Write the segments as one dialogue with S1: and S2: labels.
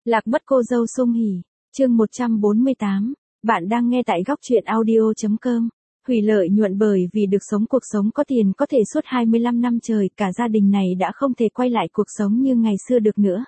S1: Lạc mất cô dâu Sung Hỉ, chương 148, bạn đang nghe tại góc truyện audio.com. Hủy lợi nhuận bởi vì được sống cuộc sống có tiền có thể suốt 25 năm trời, cả gia đình này đã không thể quay lại cuộc sống như ngày xưa được nữa.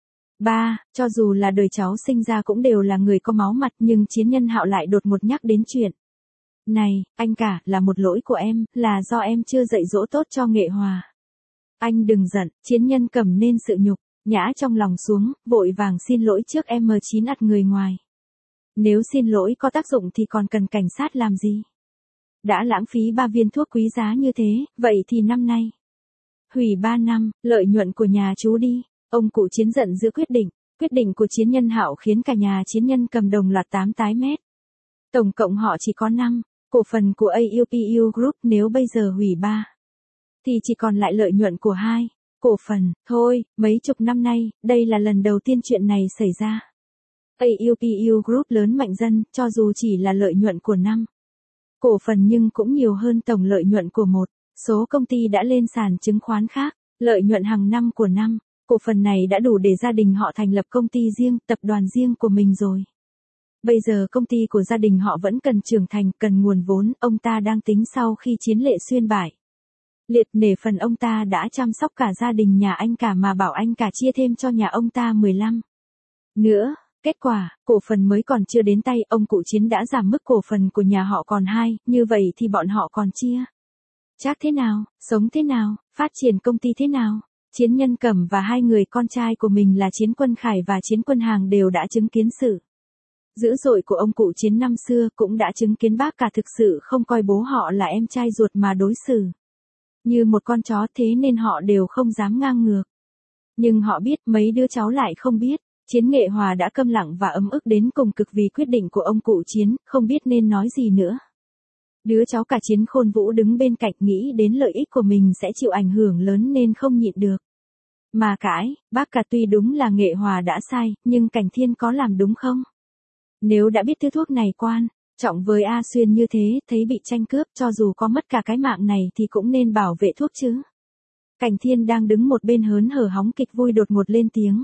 S1: Ba, cho dù là đời cháu sinh ra cũng đều là người có máu mặt, nhưng Chiến Nhân Hạo lại đột ngột nhắc đến chuyện. Này, anh cả, là một lỗi của em, là do em chưa dạy dỗ tốt cho Nghệ Hòa. Anh đừng giận, Chiến Nhân cầm nên sự nhục, nhã trong lòng xuống, vội vàng xin lỗi trước M9 ắt người ngoài. Nếu xin lỗi có tác dụng thì còn cần cảnh sát làm gì? Đã lãng phí 3 viên thuốc quý giá như thế, vậy thì năm nay hủy 3 năm, lợi nhuận của nhà chú đi. Ông cụ Chiến giận dữ quyết định của Chiến Nhân Hạo khiến cả nhà Chiến Nhân cầm đồng loạt 8 tái mét. Tổng cộng họ chỉ có 5, cổ phần của AUPU Group nếu bây giờ hủy 3 thì chỉ còn lại lợi nhuận của 2 cổ phần, thôi, mấy chục năm nay, đây là lần đầu tiên chuyện này xảy ra. AUPU Group lớn mạnh dân, cho dù chỉ là lợi nhuận của 5 cổ phần nhưng cũng nhiều hơn tổng lợi nhuận của một số công ty đã lên sàn chứng khoán khác. Lợi nhuận hàng năm của 5 cổ phần này đã đủ để gia đình họ thành lập công ty riêng, tập đoàn riêng của mình rồi. Bây giờ công ty của gia đình họ vẫn cần trưởng thành, cần nguồn vốn, ông ta đang tính sau khi Chiến Lệ Xuyên bại liệt nể phần ông ta đã chăm sóc cả gia đình nhà anh cả mà bảo anh cả chia thêm cho nhà ông ta 15 nữa. Kết quả, cổ phần mới còn chưa đến tay, ông cụ Chiến đã giảm mức cổ phần của nhà họ còn 2, như vậy thì bọn họ còn chia chác thế nào, sống thế nào, phát triển công ty thế nào? Chiến Nhân Cẩm và 2 người con trai của mình là Chiến Quân Khải và Chiến Quân Hàng đều đã chứng kiến sự dữ dội của ông cụ Chiến năm xưa, cũng đã chứng kiến bác cả thực sự không coi bố họ là em trai ruột mà đối xử như một con chó, thế nên họ đều không dám ngang ngược. Nhưng họ biết, mấy đứa cháu lại không biết. Chiến Nghệ Hòa đã câm lặng và ấm ức đến cùng cực vì quyết định của ông cụ Chiến, không biết nên nói gì nữa. Đứa cháu cả Chiến Khôn Vũ đứng bên cạnh nghĩ đến lợi ích của mình sẽ chịu ảnh hưởng lớn nên không nhịn được mà cãi. Bác cả tuy đúng là Nghệ Hòa đã sai, nhưng Cảnh Thiên có làm đúng không? Nếu đã biết thứ thuốc này quan trọng với A Xuyên như thế, thấy bị tranh cướp, cho dù có mất cả cái mạng này thì cũng nên bảo vệ thuốc chứ. Cảnh Thiên đang đứng một bên hớn hở hóng kịch vui đột ngột lên tiếng.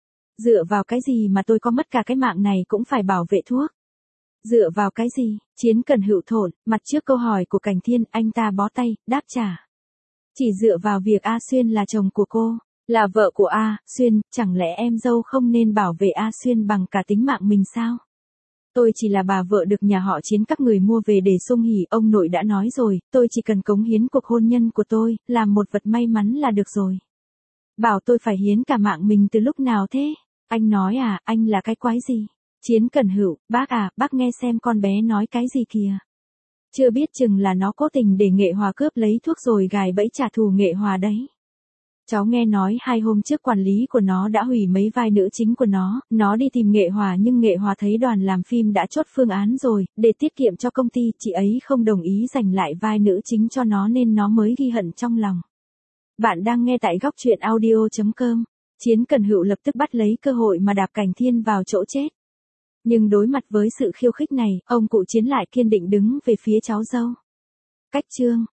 S1: Dựa vào cái gì mà tôi có mất cả cái mạng này cũng phải bảo vệ thuốc? Dựa vào cái gì? Chiến Cần Hữu thổn mặt trước câu hỏi của Cảnh Thiên, anh ta bó tay, đáp trả. Chỉ dựa vào việc A Xuyên là chồng của cô, là vợ của A Xuyên, chẳng lẽ em dâu không nên bảo vệ A Xuyên bằng cả tính mạng mình sao? Tôi chỉ là bà vợ được nhà họ Chiến các người mua về để Sung Hỉ, ông nội đã nói rồi, tôi chỉ cần cống hiến cuộc hôn nhân của tôi, làm một vật may mắn là được rồi. Bảo tôi phải hiến cả mạng mình từ lúc nào thế? Anh nói à, anh là cái quái gì? Chiến Cần Hữu, bác à, bác nghe xem con bé nói cái gì kìa. Chưa biết chừng là nó cố tình để Nghệ Hòa cướp lấy thuốc rồi gài bẫy trả thù Nghệ Hòa đấy. Cháu nghe nói 2 hôm trước quản lý của nó đã hủy mấy vai nữ chính của nó đi tìm Nghệ Hòa nhưng Nghệ Hòa thấy đoàn làm phim đã chốt phương án rồi, để tiết kiệm cho công ty, chị ấy không đồng ý giành lại vai nữ chính cho nó nên nó mới ghi hận trong lòng. Bạn đang nghe tại góc truyện audio.com. Chiến Cần Hữu lập tức bắt lấy cơ hội mà đạp Cảnh Thiên vào chỗ chết. Nhưng đối mặt với sự khiêu khích này, ông cụ Chiến lại kiên định đứng về phía cháu dâu. Cách chương